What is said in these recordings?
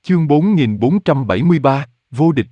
Chương 4473, vô địch.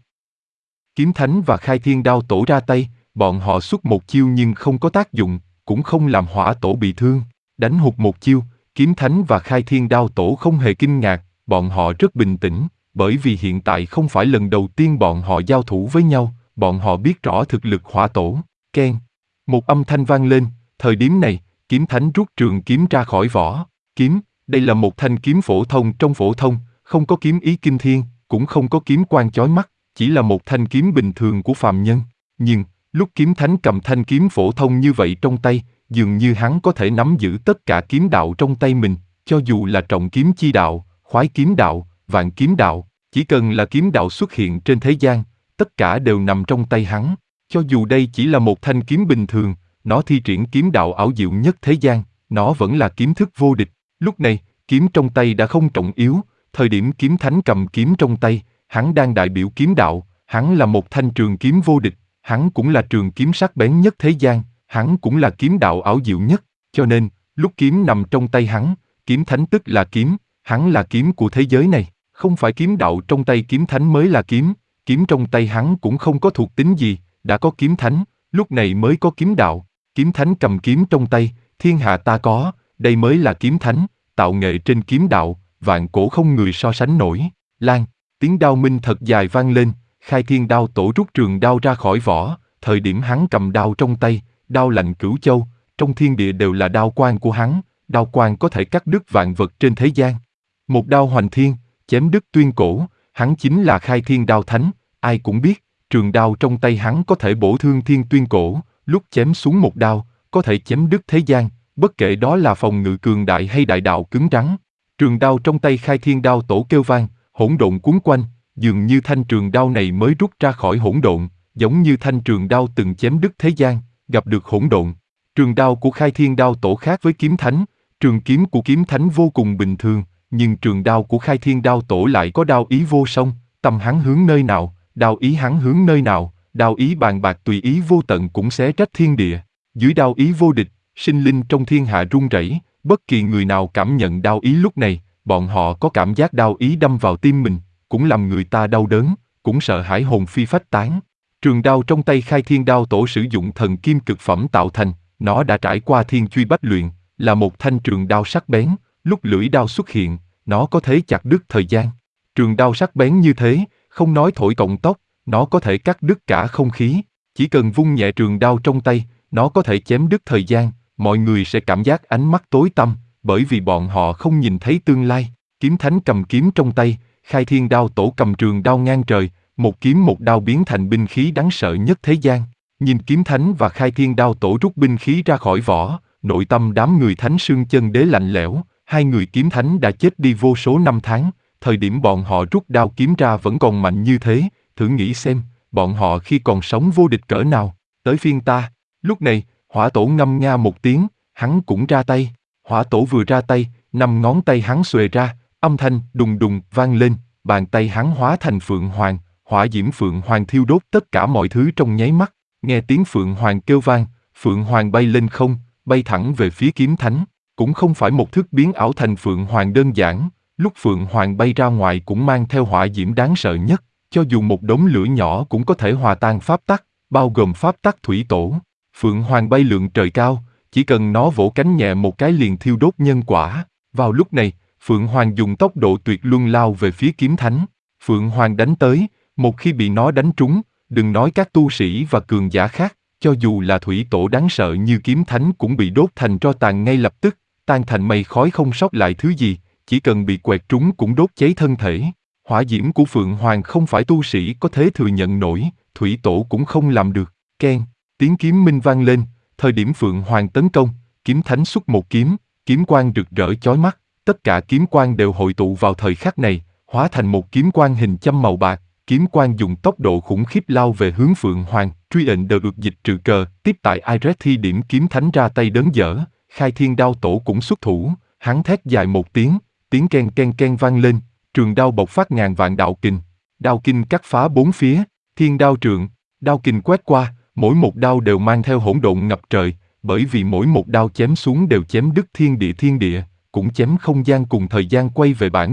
Kiếm Thánh và Khai Thiên Đao Tổ ra tay, bọn họ xuất một chiêu nhưng không có tác dụng, cũng không làm Hỏa Tổ bị thương. Đánh hụt một chiêu, Kiếm Thánh và Khai Thiên Đao Tổ không hề kinh ngạc, bọn họ rất bình tĩnh, bởi vì hiện tại không phải lần đầu tiên bọn họ giao thủ với nhau, bọn họ biết rõ thực lực Hỏa Tổ. Keng. Một âm thanh vang lên, thời điểm này, Kiếm Thánh rút trường kiếm ra khỏi vỏ. Kiếm, đây là một thanh kiếm phổ thông trong phổ thông, không có kiếm ý kinh thiên, cũng không có kiếm quang chói mắt, chỉ là một thanh kiếm bình thường của phàm nhân. Nhưng, lúc Kiếm Thánh cầm thanh kiếm phổ thông như vậy trong tay, dường như hắn có thể nắm giữ tất cả kiếm đạo trong tay mình, cho dù là trọng kiếm chi đạo, khoái kiếm đạo, vạn kiếm đạo, chỉ cần là kiếm đạo xuất hiện trên thế gian, tất cả đều nằm trong tay hắn. Cho dù đây chỉ là một thanh kiếm bình thường, nó thi triển kiếm đạo ảo diệu nhất thế gian, nó vẫn là kiếm thức vô địch. Lúc này, kiếm trong tay đã không trọng yếu, thời điểm Kiếm Thánh cầm kiếm trong tay, hắn đang đại biểu kiếm đạo, hắn là một thanh trường kiếm vô địch, hắn cũng là trường kiếm sắc bén nhất thế gian, hắn cũng là kiếm đạo ảo diệu nhất, cho nên, lúc kiếm nằm trong tay hắn, Kiếm Thánh tức là kiếm, hắn là kiếm của thế giới này, không phải kiếm đạo trong tay Kiếm Thánh mới là kiếm, kiếm trong tay hắn cũng không có thuộc tính gì, đã có Kiếm Thánh, lúc này mới có kiếm đạo. Kiếm Thánh cầm kiếm trong tay, thiên hạ ta có, đây mới là Kiếm Thánh, tạo nghệ trên kiếm đạo, vạn cổ không người so sánh nổi. Lan, tiếng đao minh thật dài vang lên, Khai Thiên Đao Tổ rút trường đao ra khỏi vỏ, thời điểm hắn cầm đao trong tay, đao lạnh cửu châu, trong thiên địa đều là đao quang của hắn, đao quang có thể cắt đứt vạn vật trên thế gian. Một đao hoành thiên, chém đứt tuyên cổ, hắn chính là Khai Thiên Đao Thánh, ai cũng biết, trường đao trong tay hắn có thể bổ thương thiên tuyên cổ, lúc chém xuống một đao, có thể chém đứt thế gian, bất kể đó là phòng ngự cường đại hay đại đạo cứng rắn. Trường đao trong tay Khai Thiên Đao Tổ kêu vang, hỗn độn cuốn quanh, dường như thanh trường đao này mới rút ra khỏi hỗn độn, giống như thanh trường đao từng chém đứt thế gian, gặp được hỗn độn. Trường đao của Khai Thiên Đao Tổ khác với Kiếm Thánh, trường kiếm của Kiếm Thánh vô cùng bình thường, nhưng trường đao của Khai Thiên Đao Tổ lại có đao ý vô song, tâm hắn hướng nơi nào, đao ý hắn hướng nơi nào, đao ý bàn bạc tùy ý vô tận cũng xé rách thiên địa. Dưới đao ý vô địch, sinh linh trong thiên hạ run rẩy, bất kỳ người nào cảm nhận đao ý lúc này, bọn họ có cảm giác đao ý đâm vào tim mình, cũng làm người ta đau đớn, cũng sợ hãi hồn phi phách tán. Trường đao trong tay Khai Thiên Đao Tổ sử dụng thần kim cực phẩm tạo thành, nó đã trải qua thiên truy bách luyện, là một thanh trường đao sắc bén, lúc lưỡi đao xuất hiện, nó có thể chặt đứt thời gian. Trường đao sắc bén như thế, không nói thổi cọng tóc, nó có thể cắt đứt cả không khí, chỉ cần vung nhẹ trường đao trong tay, nó có thể chém đứt thời gian, mọi người sẽ cảm giác ánh mắt tối tăm, bởi vì bọn họ không nhìn thấy tương lai. Kiếm Thánh cầm kiếm trong tay, Khai Thiên Đao Tổ cầm trường đao ngang trời, một kiếm một đao biến thành binh khí đáng sợ nhất thế gian. Nhìn Kiếm Thánh và Khai Thiên Đao Tổ rút binh khí ra khỏi vỏ, nội tâm đám người Thánh Sương Chân Đế lạnh lẽo, hai người Kiếm Thánh đã chết đi vô số năm tháng, thời điểm bọn họ rút đao kiếm ra vẫn còn mạnh như thế, thử nghĩ xem, bọn họ khi còn sống vô địch cỡ nào. Tới phiên ta. Lúc này, Hỏa Tổ ngâm nga một tiếng, hắn cũng ra tay. Hỏa Tổ vừa ra tay, 5 ngón tay hắn xuề ra, âm thanh đùng đùng vang lên, bàn tay hắn hóa thành Phượng Hoàng, hỏa diễm Phượng Hoàng thiêu đốt tất cả mọi thứ trong nháy mắt. Nghe tiếng Phượng Hoàng kêu vang, Phượng Hoàng bay lên không, bay thẳng về phía Kiếm Thánh. Cũng không phải một thức biến ảo thành Phượng Hoàng đơn giản, lúc Phượng Hoàng bay ra ngoài cũng mang theo hỏa diễm đáng sợ nhất, cho dù một đống lửa nhỏ cũng có thể hòa tan pháp tắc, bao gồm pháp tắc thủy tổ. Phượng Hoàng bay lượn trời cao, chỉ cần nó vỗ cánh nhẹ một cái liền thiêu đốt nhân quả. Vào lúc này, Phượng Hoàng dùng tốc độ tuyệt luân lao về phía Kiếm Thánh. Phượng Hoàng đánh tới, một khi bị nó đánh trúng, đừng nói các tu sĩ và cường giả khác, cho dù là thủy tổ đáng sợ như Kiếm Thánh cũng bị đốt thành tro tàn ngay lập tức, tan thành mây khói không sót lại thứ gì, chỉ cần bị quẹt trúng cũng đốt cháy thân thể. Hỏa diễm của Phượng Hoàng không phải tu sĩ có thể thừa nhận nổi, thủy tổ cũng không làm được. Keng, tiếng kiếm minh vang lên, thời điểm Phượng Hoàng tấn công, Kiếm Thánh xuất một kiếm, kiếm quang rực rỡ chói mắt, tất cả kiếm quang đều hội tụ vào thời khắc này, hóa thành một kiếm quang hình châm màu bạc, kiếm quang dùng tốc độ khủng khiếp lao về hướng Phượng Hoàng, truy ệnh đờ được dịch trừ cờ, tiếp tại Iret thi điểm Kiếm Thánh ra tay đớn dở, Khai Thiên Đao Tổ cũng xuất thủ, hắn thét dài một tiếng ken ken ken vang lên, trường đao bộc phát ngàn vạn đạo kình, đao kình cắt phá bốn phía, thiên đao trượng, đao kình quét qua, mỗi một đao đều mang theo hỗn độn ngập trời, bởi vì mỗi một đao chém xuống đều chém đứt thiên địa, cũng chém không gian cùng thời gian quay về bản nguyên,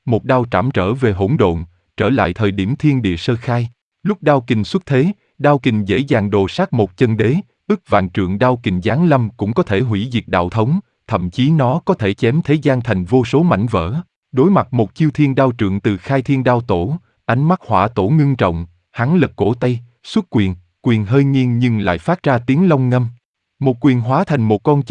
một đao trảm trở về hỗn độn, trở lại thời điểm thiên địa sơ khai. Lúc đao kình xuất thế, đao kình dễ dàng đồ sát một chân đế, ức vạn trượng đao kình giáng lâm cũng có thể hủy diệt đạo thống, thậm chí nó có thể chém thế gian thành vô số mảnh vỡ. Đối mặt một chiêu thiên đao trượng từ Khai Thiên Đao Tổ, ánh mắt hỏa tổ ngưng trọng, hắn lật cổ tay, xuất quyền, quyền hơi nghiêng nhưng lại phát ra tiếng long ngâm. Một quyền hóa thành một con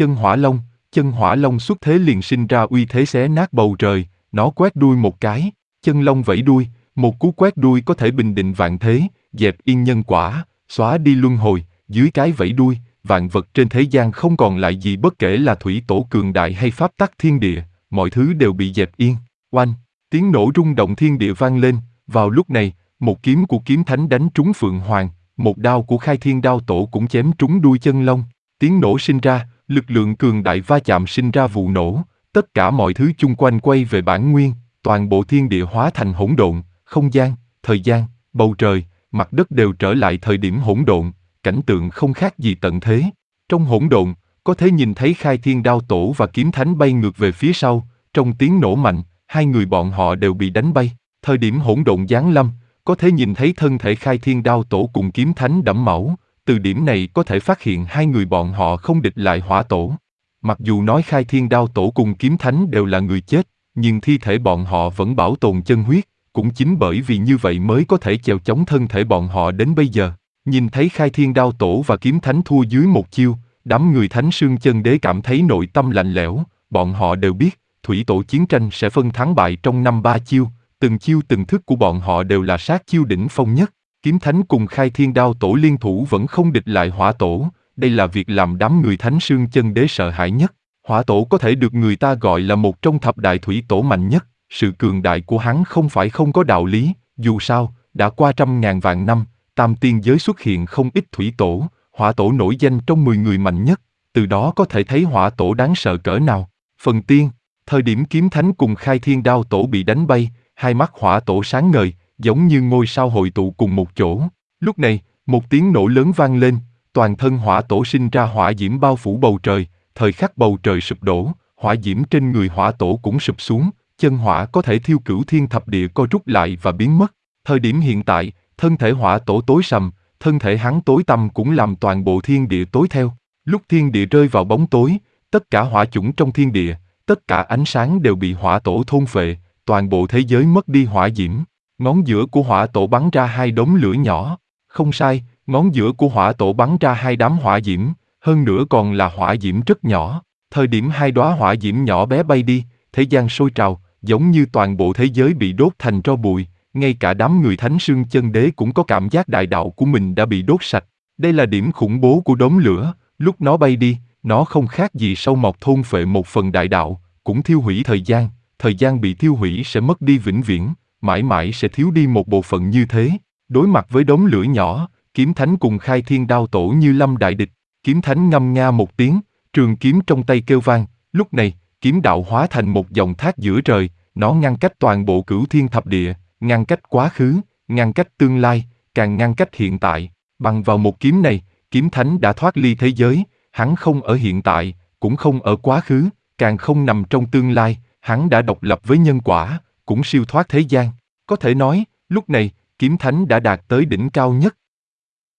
chân hỏa long xuất thế liền sinh ra uy thế xé nát bầu trời, nó quét đuôi một cái, chân long vẫy đuôi, một cú quét đuôi có thể bình định vạn thế, dẹp yên nhân quả, xóa đi luân hồi, dưới cái vẫy đuôi, vạn vật trên thế gian không còn lại gì bất kể là thủy tổ cường đại hay pháp tắc thiên địa, mọi thứ đều bị dẹp yên. Oanh, tiếng nổ rung động thiên địa vang lên, vào lúc này, một kiếm của kiếm thánh đánh trúng Phượng Hoàng, một đao của Khai Thiên Đao Tổ cũng chém trúng đuôi chân long, tiếng nổ sinh ra, lực lượng cường đại va chạm sinh ra vụ nổ, tất cả mọi thứ chung quanh quay về bản nguyên, toàn bộ thiên địa hóa thành hỗn độn, không gian, thời gian, bầu trời, mặt đất đều trở lại thời điểm hỗn độn, cảnh tượng không khác gì tận thế. Trong hỗn độn, có thể nhìn thấy Khai Thiên Đao Tổ và kiếm thánh bay ngược về phía sau, trong tiếng nổ mạnh, hai người bọn họ đều bị đánh bay. Thời điểm hỗn độn giáng lâm, có thể nhìn thấy thân thể Khai Thiên Đao Tổ cùng kiếm thánh đẫm máu, từ điểm này có thể phát hiện hai người bọn họ không địch lại hỏa tổ. Mặc dù nói Khai Thiên Đao Tổ cùng kiếm thánh đều là người chết, nhưng thi thể bọn họ vẫn bảo tồn chân huyết, cũng chính bởi vì như vậy mới có thể chèo chống thân thể bọn họ đến bây giờ. Nhìn thấy Khai Thiên Đao Tổ và kiếm thánh thua dưới một chiêu, đám người Thánh Sương Chân Đế cảm thấy nội tâm lạnh lẽo, bọn họ đều biết, thủy tổ chiến tranh sẽ phân thắng bại trong 5-3 chiêu, từng chiêu từng thức của bọn họ đều là sát chiêu đỉnh phong nhất. Kiếm thánh cùng Khai Thiên Đao Tổ liên thủ vẫn không địch lại hỏa tổ, đây là việc làm đám người Thánh Sương Chân Đế sợ hãi nhất. Hỏa tổ có thể được người ta gọi là một trong thập đại thủy tổ mạnh nhất, sự cường đại của hắn không phải không có đạo lý, dù sao, đã qua 100.000 vạn năm, tam tiên giới xuất hiện không ít thủy tổ, hỏa tổ nổi danh trong 10 người mạnh nhất, từ đó có thể thấy hỏa tổ đáng sợ cỡ nào. Phần tiên, thời điểm kiếm thánh cùng Khai Thiên Đao Tổ bị đánh bay, hai mắt hỏa tổ sáng ngời, giống như ngôi sao hội tụ cùng một chỗ. Lúc này, một tiếng nổ lớn vang lên, toàn thân hỏa tổ sinh ra hỏa diễm bao phủ bầu trời, thời khắc bầu trời sụp đổ, hỏa diễm trên người hỏa tổ cũng sụp xuống, chân hỏa có thể thiêu cửu thiên thập địa co rút lại và biến mất. Thời điểm hiện tại, thân thể hỏa tổ tối sầm, thân thể hắn tối tăm cũng làm toàn bộ thiên địa tối theo. Lúc thiên địa rơi vào bóng tối, tất cả hỏa chủng trong thiên địa, tất cả ánh sáng đều bị hỏa tổ thôn phệ, toàn bộ thế giới mất đi hỏa diễm. Ngón giữa của hỏa tổ bắn ra hai đốm lửa nhỏ. Không sai, ngón giữa của hỏa tổ bắn ra hai đám hỏa diễm, hơn nữa còn là hỏa diễm rất nhỏ. Thời điểm hai đóa hỏa diễm nhỏ bé bay đi, thế gian sôi trào, giống như toàn bộ thế giới bị đốt thành tro bụi, ngay cả đám người Thánh Sương Chân Đế cũng có cảm giác đại đạo của mình đã bị đốt sạch. Đây là điểm khủng bố của đốm lửa, lúc nó bay đi, nó không khác gì sâu mọt thôn phệ một phần đại đạo, cũng thiêu hủy thời gian bị thiêu hủy sẽ mất đi vĩnh viễn, mãi mãi sẽ thiếu đi một bộ phận như thế. Đối mặt với đốm lửa nhỏ, kiếm thánh cùng Khai Thiên Đao Tổ như lâm đại địch, kiếm thánh ngâm nga một tiếng, trường kiếm trong tay kêu vang, lúc này, kiếm đạo hóa thành một dòng thác giữa trời, nó ngăn cách toàn bộ cửu thiên thập địa, ngăn cách quá khứ, ngăn cách tương lai, càng ngăn cách hiện tại. Bằng vào một kiếm này, kiếm thánh đã thoát ly thế giới, hắn không ở hiện tại, cũng không ở quá khứ, càng không nằm trong tương lai, hắn đã độc lập với nhân quả, cũng siêu thoát thế gian. Có thể nói, lúc này, kiếm thánh đã đạt tới đỉnh cao nhất,